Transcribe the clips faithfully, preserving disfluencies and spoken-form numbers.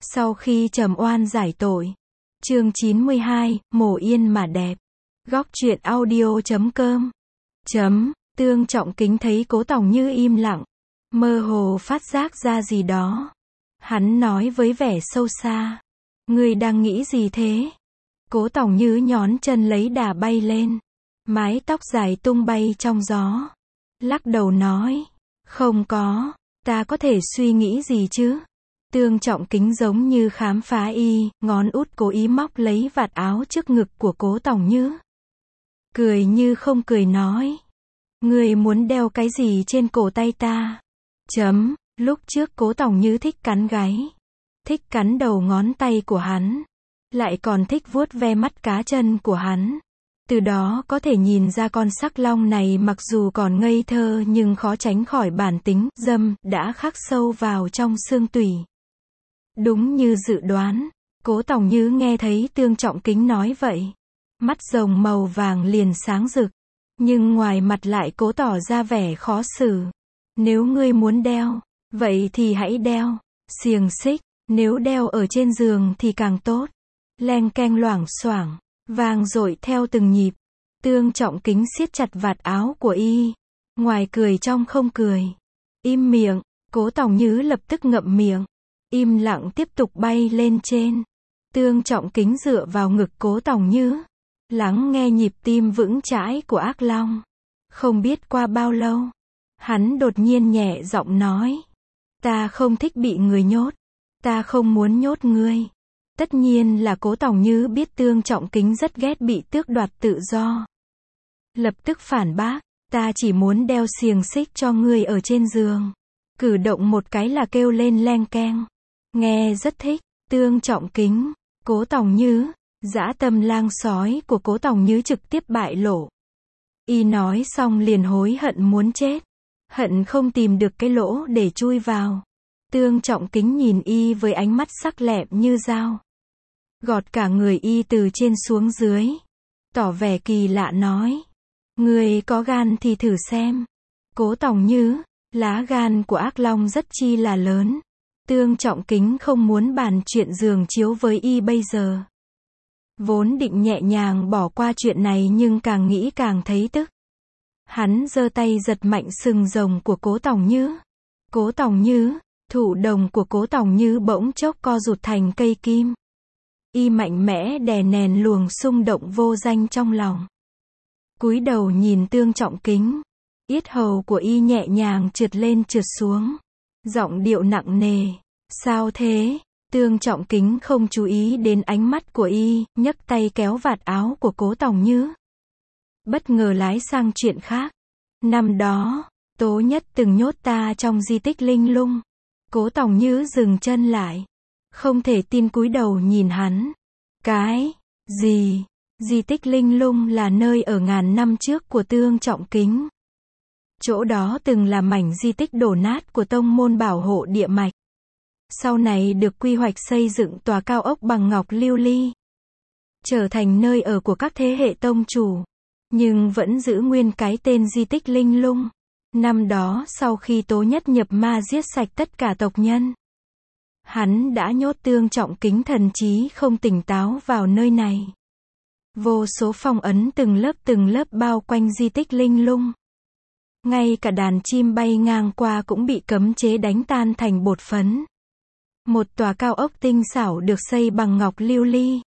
Sau khi trầm oan giải tội. Chương chín mươi hai, mồ yên mà đẹp. Góc truyện audio chấm com. Chấm, Tương Trọng Kính thấy Cố Tòng Như im lặng, mơ hồ phát giác ra gì đó. Hắn nói với vẻ sâu xa. Ngươi đang nghĩ gì thế? Cố Tòng Như nhón chân lấy đà bay lên. Mái tóc dài tung bay trong gió. Lắc đầu nói. Không có, ta có thể suy nghĩ gì chứ? Tương Trọng Kính giống như khám phá y, ngón út cố ý móc lấy vạt áo trước ngực của Cố Tòng Như. Cười như không cười nói. Ngươi muốn đeo cái gì trên cổ tay ta? Chấm, lúc trước Cố Tòng Như thích cắn gáy. Thích cắn đầu ngón tay của hắn. Lại còn thích vuốt ve mắt cá chân của hắn. Từ đó có thể nhìn ra con sắc long này mặc dù còn ngây thơ nhưng khó tránh khỏi bản tính dâm đã khắc sâu vào trong xương tủy. Đúng như dự đoán, Cố Tòng Như nghe thấy Tương Trọng Kính nói vậy. Mắt rồng màu vàng liền sáng rực. Nhưng ngoài mặt lại cố tỏ ra vẻ khó xử. Nếu ngươi muốn đeo, vậy thì hãy đeo. Xiềng xích, nếu đeo ở trên giường thì càng tốt. Leng keng loảng xoảng, vang dội theo từng nhịp. Tương Trọng Kính siết chặt vạt áo của y. Ngoài cười trong không cười. Im miệng, Cố Tòng Như lập tức ngậm miệng. Im lặng tiếp tục bay lên trên. Tương Trọng Kính dựa vào ngực Cố Tòng Như. Lắng nghe nhịp tim vững chãi của ác long. Không biết qua bao lâu. Hắn đột nhiên nhẹ giọng nói. Ta không thích bị người nhốt. Ta không muốn nhốt ngươi. Tất nhiên là Cố Tòng Như biết Tương Trọng Kính rất ghét bị tước đoạt tự do. Lập tức phản bác. Ta chỉ muốn đeo xiềng xích cho ngươi ở trên giường. Cử động một cái là kêu lên leng keng. Nghe rất thích. Tương Trọng Kính. Cố Tòng Như. Dã tâm lang sói của Cố Tòng Như trực tiếp bại lộ. Y nói xong liền hối hận muốn chết. Hận không tìm được cái lỗ để chui vào. Tương Trọng Kính nhìn y với ánh mắt sắc lẹm như dao. Gọt cả người y từ trên xuống dưới. Tỏ vẻ kỳ lạ nói. Người có gan thì thử xem. Cố Tòng Như, lá gan của ác long rất chi là lớn. Tương Trọng Kính không muốn bàn chuyện giường chiếu với y bây giờ. Vốn định nhẹ nhàng bỏ qua chuyện này nhưng càng nghĩ càng thấy tức. Hắn giơ tay giật mạnh sừng rồng của Cố Tòng Như. Cố Tòng Như, thụ đồng của Cố Tòng Như bỗng chốc co rụt thành cây kim. Y mạnh mẽ đè nén luồng xung động vô danh trong lòng. Cúi đầu nhìn Tương Trọng Kính. Yết hầu của y nhẹ nhàng trượt lên trượt xuống. Giọng điệu nặng nề. Sao thế? Tương Trọng Kính không chú ý đến ánh mắt của y, nhấc tay kéo vạt áo của Cố Tòng Như. Bất ngờ lái sang chuyện khác. Năm đó, Tố Nhất từng nhốt ta trong di tích Linh Lung. Cố Tòng Như dừng chân lại. Không thể tin cúi đầu nhìn hắn. Cái gì? Di tích Linh Lung là nơi ở ngàn năm trước của Tương Trọng Kính. Chỗ đó từng là mảnh di tích đổ nát của tông môn bảo hộ địa mạch. Sau này được quy hoạch xây dựng tòa cao ốc bằng ngọc lưu ly. Trở thành nơi ở của các thế hệ tông chủ. Nhưng vẫn giữ nguyên cái tên di tích Linh Lung. Năm đó sau khi Tố Nhất nhập ma giết sạch tất cả tộc nhân. Hắn đã nhốt Tương Trọng Kính thần trí không tỉnh táo vào nơi này. Vô số phong ấn từng lớp từng lớp bao quanh di tích Linh Lung. Ngay cả đàn chim bay ngang qua cũng bị cấm chế đánh tan thành bột phấn. Một tòa cao ốc tinh xảo được xây bằng ngọc lưu ly.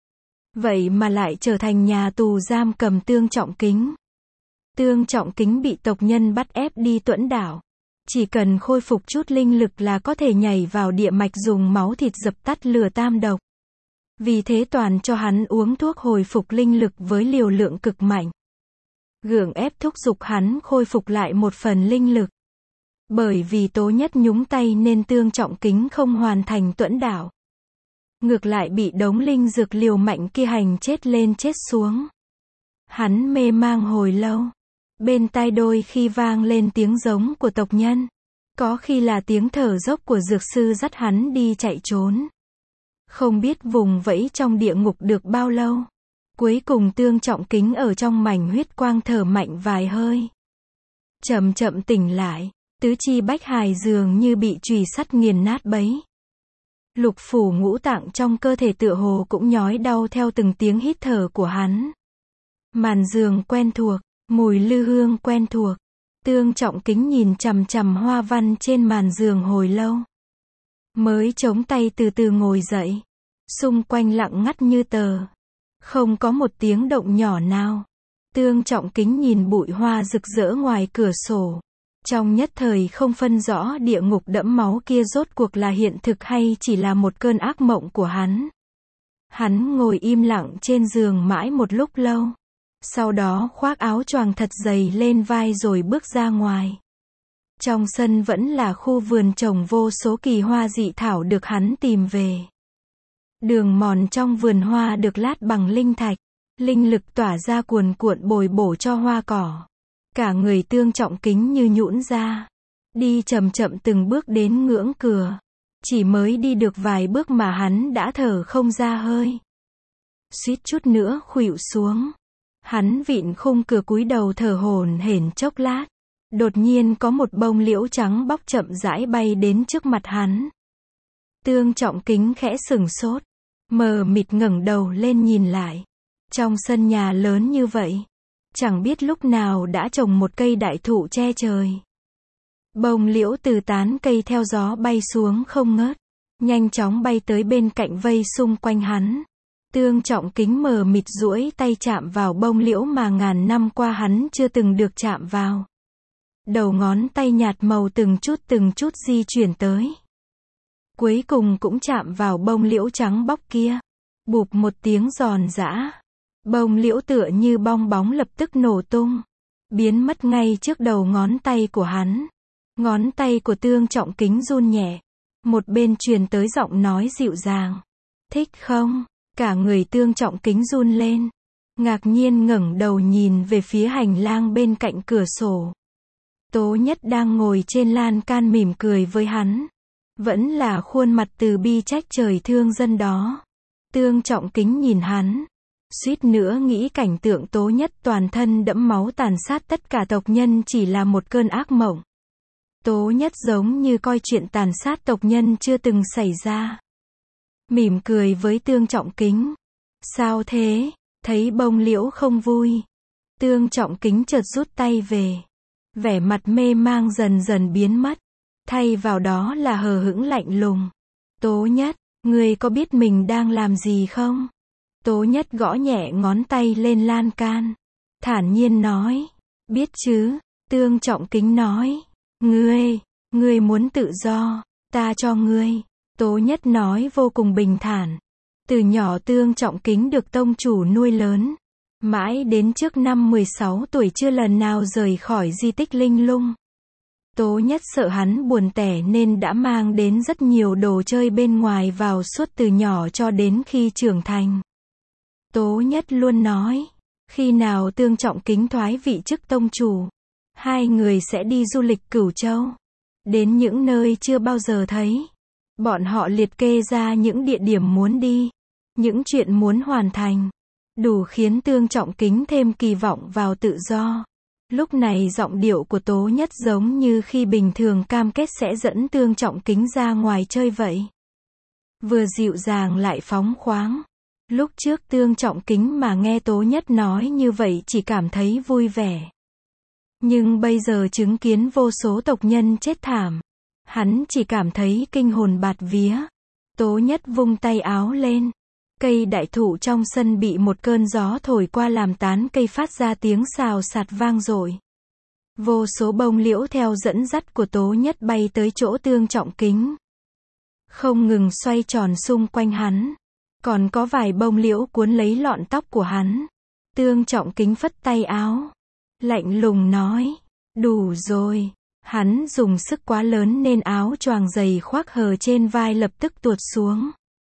Vậy mà lại trở thành nhà tù giam cầm Tương Trọng Kính. Tương Trọng Kính bị tộc nhân bắt ép đi Tuẫn Đảo. Chỉ cần khôi phục chút linh lực là có thể nhảy vào địa mạch dùng máu thịt dập tắt lửa tam độc. Vì thế toàn cho hắn uống thuốc hồi phục linh lực với liều lượng cực mạnh. Gượng ép thúc giục hắn khôi phục lại một phần linh lực. Bởi vì Tố Nhất nhúng tay nên Tương Trọng Kính không hoàn thành Tuẫn Đảo. Ngược lại bị đống linh dược liều mạnh kia hành chết lên chết xuống. Hắn mê mang hồi lâu. Bên tai đôi khi vang lên tiếng giống của tộc nhân. Có khi là tiếng thở dốc của dược sư dắt hắn đi chạy trốn. Không biết vùng vẫy trong địa ngục được bao lâu. Cuối cùng Tương Trọng Kính ở trong mảnh huyết quang thở mạnh vài hơi. Chậm chậm tỉnh lại. Tứ chi bách hài dường như bị chùy sắt nghiền nát bấy. Lục phủ ngũ tạng trong cơ thể tựa hồ cũng nhói đau theo từng tiếng hít thở của hắn. Màn giường quen thuộc, mùi lư hương quen thuộc. Tương Trọng Kính nhìn chằm chằm hoa văn trên màn giường hồi lâu. Mới chống tay từ từ ngồi dậy. Xung quanh lặng ngắt như tờ. Không có một tiếng động nhỏ nào. Tương Trọng Kính nhìn bụi hoa rực rỡ ngoài cửa sổ. Trong nhất thời không phân rõ địa ngục đẫm máu kia rốt cuộc là hiện thực hay chỉ là một cơn ác mộng của hắn. Hắn ngồi im lặng trên giường mãi một lúc lâu. Sau đó khoác áo choàng thật dày lên vai rồi bước ra ngoài. Trong sân vẫn là khu vườn trồng vô số kỳ hoa dị thảo được hắn tìm về. Đường mòn trong vườn hoa được lát bằng linh thạch. Linh lực tỏa ra cuồn cuộn bồi bổ cho hoa cỏ. Cả người Tương Trọng Kính như nhũn ra. Đi chậm chậm từng bước đến ngưỡng cửa. Chỉ mới đi được vài bước mà hắn đã thở không ra hơi. Suýt chút nữa khuỵu xuống. Hắn vịn khung cửa cúi đầu thở hổn hển chốc lát. Đột nhiên có một bông liễu trắng bóc chậm rãi bay đến trước mặt hắn. Tương Trọng Kính khẽ sửng sốt. Mờ mịt ngẩng đầu lên nhìn lại. Trong sân nhà lớn như vậy. Chẳng biết lúc nào đã trồng một cây đại thụ che trời. Bông liễu từ tán cây theo gió bay xuống không ngớt. Nhanh chóng bay tới bên cạnh vây xung quanh hắn. Tương Trọng Kính mờ mịt duỗi tay chạm vào bông liễu mà ngàn năm qua hắn chưa từng được chạm vào. Đầu ngón tay nhạt màu từng chút từng chút di chuyển tới. Cuối cùng cũng chạm vào bông liễu trắng bóc kia. Bụp một tiếng giòn giã. Bông liễu tựa như bong bóng lập tức nổ tung. Biến mất ngay trước đầu ngón tay của hắn. Ngón tay của Tương Trọng Kính run nhẹ. Một bên truyền tới giọng nói dịu dàng. Thích không? Cả người Tương Trọng Kính run lên. Ngạc nhiên ngẩng đầu nhìn về phía hành lang bên cạnh cửa sổ. Tố Nhất đang ngồi trên lan can mỉm cười với hắn. Vẫn là khuôn mặt từ bi trách trời thương dân đó. Tương Trọng Kính nhìn hắn. Suýt nữa nghĩ cảnh tượng Tố Nhất toàn thân đẫm máu tàn sát tất cả tộc nhân chỉ là một cơn ác mộng. Tố Nhất giống như coi chuyện tàn sát tộc nhân chưa từng xảy ra. Mỉm cười với Tương Trọng Kính. Sao thế? Thấy bông liễu không vui. Tương Trọng Kính chợt rút tay về. Vẻ mặt mê mang dần dần biến mất. Thay vào đó là hờ hững lạnh lùng. Tố Nhất, ngươi có biết mình đang làm gì không? Tố Nhất gõ nhẹ ngón tay lên lan can. Thản nhiên nói. Biết chứ? Tương Trọng Kính nói. Ngươi, ngươi muốn tự do, ta cho ngươi. Tố Nhất nói vô cùng bình thản. Từ nhỏ Tương Trọng Kính được tông chủ nuôi lớn. Mãi đến trước năm mười sáu tuổi chưa lần nào rời khỏi di tích Linh Lung. Tố Nhất sợ hắn buồn tẻ nên đã mang đến rất nhiều đồ chơi bên ngoài vào suốt từ nhỏ cho đến khi trưởng thành. Tố Nhất luôn nói, khi nào Tương Trọng Kính thoái vị chức tông chủ, hai người sẽ đi du lịch Cửu Châu. Đến những nơi chưa bao giờ thấy. Bọn họ liệt kê ra những địa điểm muốn đi. Những chuyện muốn hoàn thành. Đủ khiến Tương Trọng Kính thêm kỳ vọng vào tự do. Lúc này giọng điệu của Tố Nhất giống như khi bình thường cam kết sẽ dẫn Tương Trọng Kính ra ngoài chơi vậy. Vừa dịu dàng lại phóng khoáng. Lúc trước Tương Trọng Kính mà nghe Tố Nhất nói như vậy chỉ cảm thấy vui vẻ. Nhưng bây giờ chứng kiến vô số tộc nhân chết thảm. Hắn chỉ cảm thấy kinh hồn bạt vía. Tố Nhất vung tay áo lên. Cây đại thụ trong sân bị một cơn gió thổi qua làm tán cây phát ra tiếng xào xạc vang dội. Vô số bông liễu theo dẫn dắt của Tố Nhất bay tới chỗ Tương Trọng Kính. Không ngừng xoay tròn xung quanh hắn. Còn có vài bông liễu cuốn lấy lọn tóc của hắn. Tương Trọng Kính phất tay áo. Lạnh lùng nói. Đủ rồi. Hắn dùng sức quá lớn nên áo choàng dày khoác hờ trên vai lập tức tuột xuống.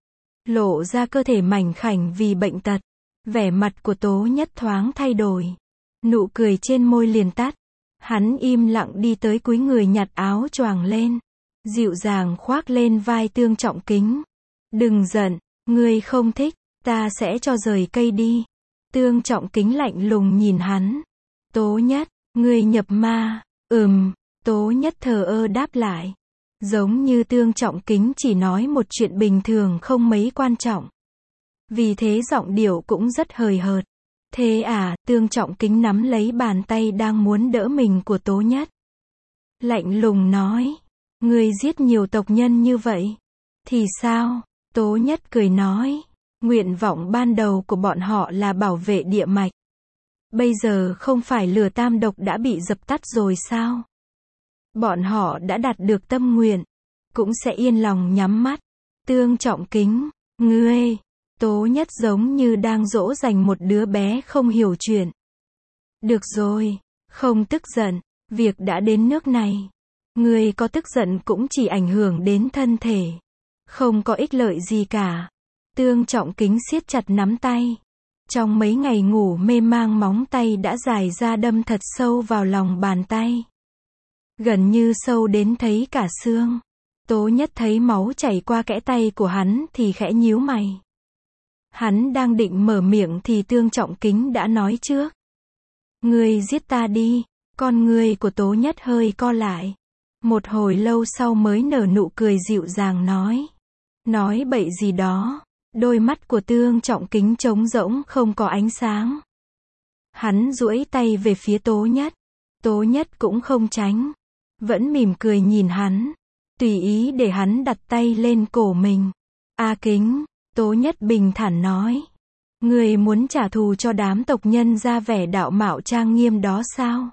Lộ ra cơ thể mảnh khảnh vì bệnh tật. Vẻ mặt của Tố Nhất thoáng thay đổi. Nụ cười trên môi liền tắt. Hắn im lặng đi tới cúi người nhặt áo choàng lên. Dịu dàng khoác lên vai Tương Trọng Kính. Đừng giận, ngươi không thích, ta sẽ cho rời cây đi. Tương Trọng Kính lạnh lùng nhìn hắn. Tố Nhất, ngươi nhập ma. Ừm, Tố Nhất thờ ơ đáp lại. Giống như Tương Trọng Kính chỉ nói một chuyện bình thường không mấy quan trọng. Vì thế giọng điệu cũng rất hời hợt. Thế à, Tương Trọng Kính nắm lấy bàn tay đang muốn đỡ mình của Tố Nhất. Lạnh lùng nói. Ngươi giết nhiều tộc nhân như vậy. Thì sao? Tố Nhất cười nói. Nguyện vọng ban đầu của bọn họ là bảo vệ địa mạch. Bây giờ không phải lửa tam độc đã bị dập tắt rồi sao? Bọn họ đã đạt được tâm nguyện. Cũng sẽ yên lòng nhắm mắt. Tương Trọng Kính. Ngươi. Tố Nhất giống như đang dỗ dành một đứa bé không hiểu chuyện. Được rồi. Không tức giận. Việc đã đến nước này. Ngươi có tức giận cũng chỉ ảnh hưởng đến thân thể. Không có ích lợi gì cả. Tương Trọng Kính siết chặt nắm tay. Trong mấy ngày ngủ mê mang móng tay đã dài ra đâm thật sâu vào lòng bàn tay. Gần như sâu đến thấy cả xương. Tố Nhất thấy máu chảy qua kẽ tay của hắn thì khẽ nhíu mày. Hắn đang định mở miệng thì Tương Trọng Kính đã nói trước. Ngươi giết ta đi. Con ngươi của Tố Nhất hơi co lại. Một hồi lâu sau mới nở nụ cười dịu dàng nói. Nói bậy gì đó. Đôi mắt của Tương Trọng Kính trống rỗng không có ánh sáng. Hắn duỗi tay về phía Tố Nhất. Tố Nhất cũng không tránh. Vẫn mỉm cười nhìn hắn. Tùy ý để hắn đặt tay lên cổ mình. A Kính. Tố Nhất bình thản nói. Ngươi muốn trả thù cho đám tộc nhân ra vẻ đạo mạo trang nghiêm đó sao?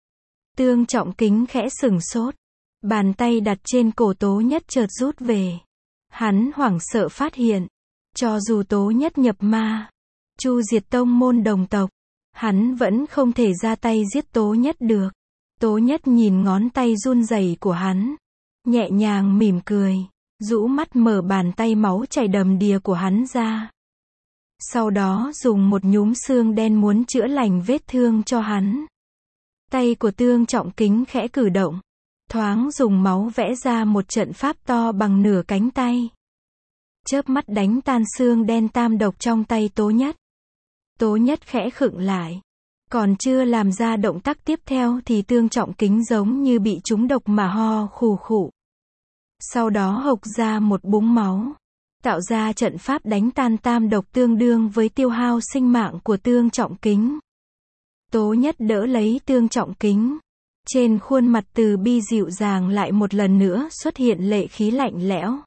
Tương Trọng Kính khẽ sửng sốt. Bàn tay đặt trên cổ Tố Nhất chợt rút về. Hắn hoảng sợ phát hiện. Cho dù Tố Nhất nhập ma, chu diệt tông môn đồng tộc, hắn vẫn không thể ra tay giết Tố Nhất được. Tố Nhất nhìn ngón tay run rẩy của hắn. Nhẹ nhàng mỉm cười. Rũ mắt mở bàn tay máu chảy đầm đìa của hắn ra. Sau đó dùng một nhúm xương đen muốn chữa lành vết thương cho hắn. Tay của Tương Trọng Kính khẽ cử động. Thoáng dùng máu vẽ ra một trận pháp to bằng nửa cánh tay. Chớp mắt đánh tan xương đen tam độc trong tay Tố Nhất. Tố Nhất khẽ khựng lại. Còn chưa làm ra động tác tiếp theo thì Tương Trọng Kính giống như bị trúng độc mà ho khù khụ. Sau đó hộc ra một búng máu. Tạo ra trận pháp đánh tan tam độc tương đương với tiêu hao sinh mạng của Tương Trọng Kính. Tố Nhất đỡ lấy Tương Trọng Kính. Trên khuôn mặt từ bi dịu dàng lại một lần nữa xuất hiện lệ khí lạnh lẽo.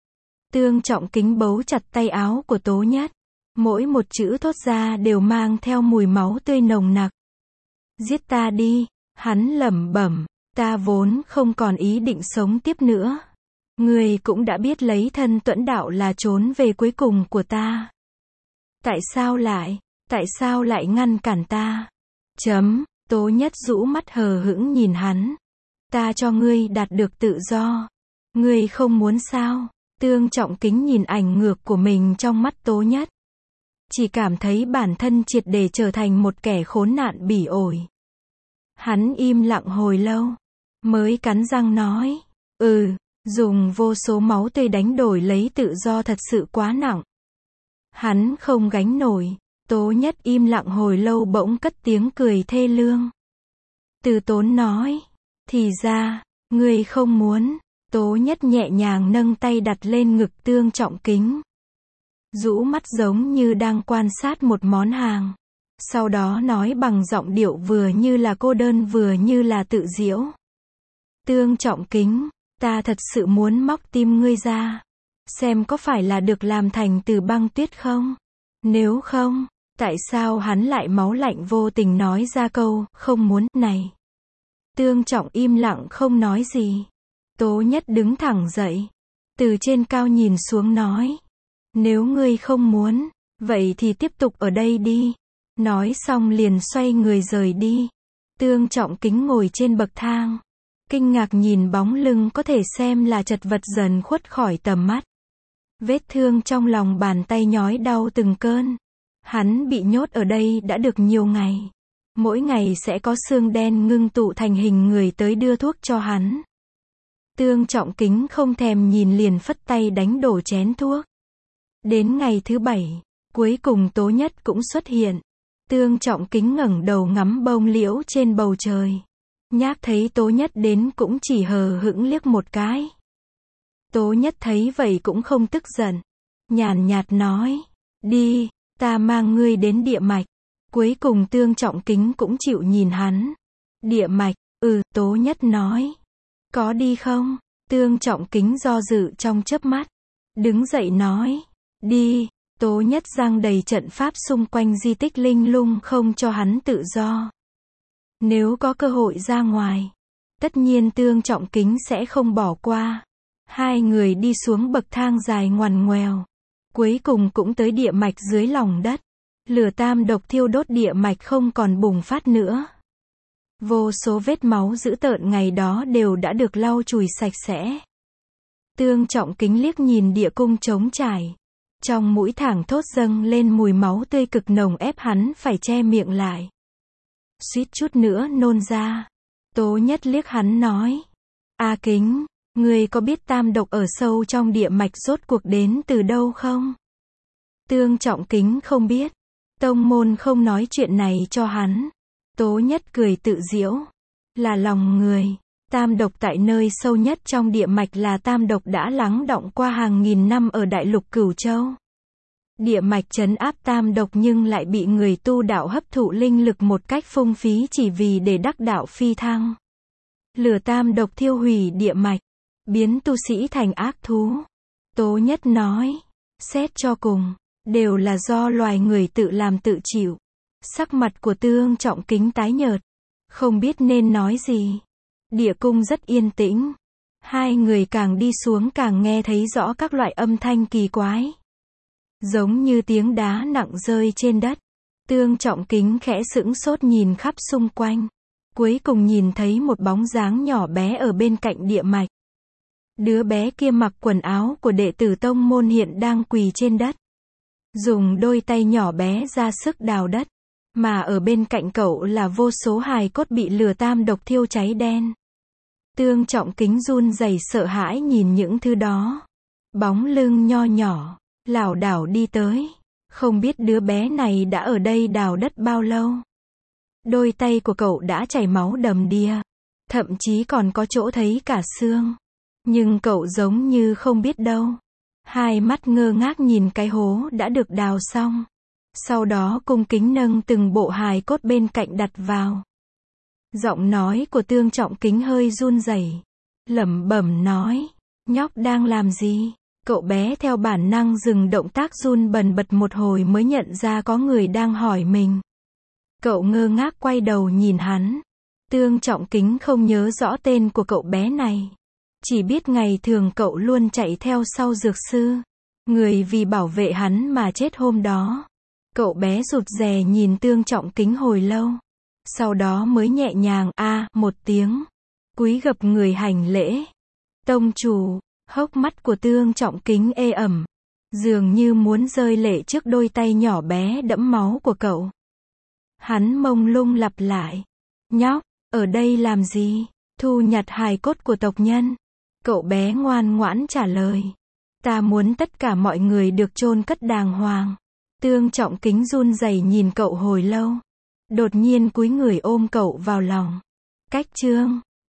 Tương Trọng Kính bấu chặt tay áo của Tố Nhất. Mỗi một chữ thốt ra đều mang theo mùi máu tươi nồng nặc. Giết ta đi, hắn lẩm bẩm, ta vốn không còn ý định sống tiếp nữa. Ngươi cũng đã biết lấy thân tuẫn đạo là trốn về cuối cùng của ta. Tại sao lại, tại sao lại ngăn cản ta? Chấm, Tố Nhất rũ mắt hờ hững nhìn hắn. Ta cho ngươi đạt được tự do. Ngươi không muốn sao? Tương Trọng Kính nhìn ảnh ngược của mình trong mắt Tố Nhất. Chỉ cảm thấy bản thân triệt để trở thành một kẻ khốn nạn bỉ ổi. Hắn im lặng hồi lâu. Mới cắn răng nói. Ừ, dùng vô số máu tươi đánh đổi lấy tự do thật sự quá nặng. Hắn không gánh nổi. Tố Nhất im lặng hồi lâu bỗng cất tiếng cười thê lương. Từ Tốn nói. Thì ra, ngươi không muốn. Tố Nhất nhẹ nhàng nâng tay đặt lên ngực Tương Trọng Kính. Rũ mắt giống như đang quan sát một món hàng. Sau đó nói bằng giọng điệu vừa như là cô đơn vừa như là tự giễu. Tương Trọng Kính, ta thật sự muốn móc tim ngươi ra. Xem có phải là được làm thành từ băng tuyết không? Nếu không, tại sao hắn lại máu lạnh vô tình nói ra câu, không muốn, này? Tương Trọng im lặng không nói gì. Tố Nhất đứng thẳng dậy. Từ trên cao nhìn xuống nói. Nếu ngươi không muốn, vậy thì tiếp tục ở đây đi. Nói xong liền xoay người rời đi. Tương Trọng Kính ngồi trên bậc thang. Kinh ngạc nhìn bóng lưng có thể xem là chật vật dần khuất khỏi tầm mắt. Vết thương trong lòng bàn tay nhói đau từng cơn. Hắn bị nhốt ở đây đã được nhiều ngày. Mỗi ngày sẽ có xương đen ngưng tụ thành hình người tới đưa thuốc cho hắn. Tương Trọng Kính không thèm nhìn liền phất tay đánh đổ chén thuốc. Đến ngày thứ bảy, cuối cùng Tố Nhất cũng xuất hiện. Tương Trọng Kính ngẩng đầu ngắm bông liễu trên bầu trời. Nhác thấy Tố Nhất đến cũng chỉ hờ hững liếc một cái. Tố Nhất thấy vậy cũng không tức giận. Nhàn nhạt nói, đi, ta mang ngươi đến địa mạch. Cuối cùng Tương Trọng Kính cũng chịu nhìn hắn. Địa mạch, ừ, Tố Nhất nói. Có đi không? Tương Trọng Kính do dự trong chớp mắt. Đứng dậy nói, đi. Tố Nhất giăng đầy trận pháp xung quanh di tích linh lung không cho hắn tự do. Nếu có cơ hội ra ngoài, tất nhiên Tương Trọng Kính sẽ không bỏ qua. Hai người đi xuống bậc thang dài ngoằn ngoèo. Cuối cùng cũng tới địa mạch dưới lòng đất. Lửa tam độc thiêu đốt địa mạch không còn bùng phát nữa. Vô số vết máu dữ tợn ngày đó đều đã được lau chùi sạch sẽ. Tương Trọng Kính liếc nhìn địa cung trống trải. Trong mũi thẳng thốt dâng lên mùi máu tươi cực nồng ép hắn phải che miệng lại. Suýt chút nữa nôn ra. Tố Nhất liếc hắn nói. A Kính, ngươi có biết tam độc ở sâu trong địa mạch rốt cuộc đến từ đâu không? Tương Trọng Kính không biết. Tông môn không nói chuyện này cho hắn. Tố Nhất cười tự giễu. Là lòng người. Tam độc tại nơi sâu nhất trong địa mạch là tam độc đã lắng đọng qua hàng nghìn năm ở đại lục Cửu Châu. Địa mạch trấn áp tam độc nhưng lại bị người tu đạo hấp thụ linh lực một cách phung phí chỉ vì để đắc đạo phi thăng. Lửa tam độc thiêu hủy địa mạch, biến tu sĩ thành ác thú. Tố Nhất nói, xét cho cùng, đều là do loài người tự làm tự chịu. Sắc mặt của Tương Trọng Kính tái nhợt, không biết nên nói gì. Địa cung rất yên tĩnh. Hai người càng đi xuống càng nghe thấy rõ các loại âm thanh kỳ quái. Giống như tiếng đá nặng rơi trên đất. Tương Trọng Kính khẽ sững sốt nhìn khắp xung quanh. Cuối cùng nhìn thấy một bóng dáng nhỏ bé ở bên cạnh địa mạch. Đứa bé kia mặc quần áo của đệ tử tông môn hiện đang quỳ trên đất. Dùng đôi tay nhỏ bé ra sức đào đất. Mà ở bên cạnh cậu là vô số hài cốt bị lửa tam độc thiêu cháy đen. Tương Trọng Kính run rẩy sợ hãi nhìn những thứ đó. Bóng lưng nho nhỏ, lảo đảo đi tới. Không biết đứa bé này đã ở đây đào đất bao lâu. Đôi tay của cậu đã chảy máu đầm đìa. Thậm chí còn có chỗ thấy cả xương. Nhưng cậu giống như không biết đâu. Hai mắt ngơ ngác nhìn cái hố đã được đào xong. Sau đó cung kính nâng từng bộ hài cốt bên cạnh đặt vào. Giọng nói của Tương Trọng Kính hơi run rẩy, lẩm bẩm nói, nhóc đang làm gì? Cậu bé theo bản năng dừng động tác run bần bật một hồi mới nhận ra có người đang hỏi mình. Cậu ngơ ngác quay đầu nhìn hắn. Tương Trọng Kính không nhớ rõ tên của cậu bé này. Chỉ biết ngày thường cậu luôn chạy theo sau dược sư. Người vì bảo vệ hắn mà chết hôm đó. Cậu bé rụt rè nhìn Tương Trọng Kính hồi lâu. Sau đó mới nhẹ nhàng a à, một tiếng. Cúi gập người hành lễ. Tông chủ, hốc mắt của Tương Trọng Kính ê ẩm. Dường như muốn rơi lệ trước đôi tay nhỏ bé đẫm máu của cậu. Hắn mông lung lặp lại. Nhóc, ở đây làm gì? Thu nhặt hài cốt của tộc nhân. Cậu bé ngoan ngoãn trả lời. Ta muốn tất cả mọi người được chôn cất đàng hoàng. Tương Trọng Kính run rẩy nhìn cậu hồi lâu. Đột nhiên cúi người ôm cậu vào lòng. Cách chương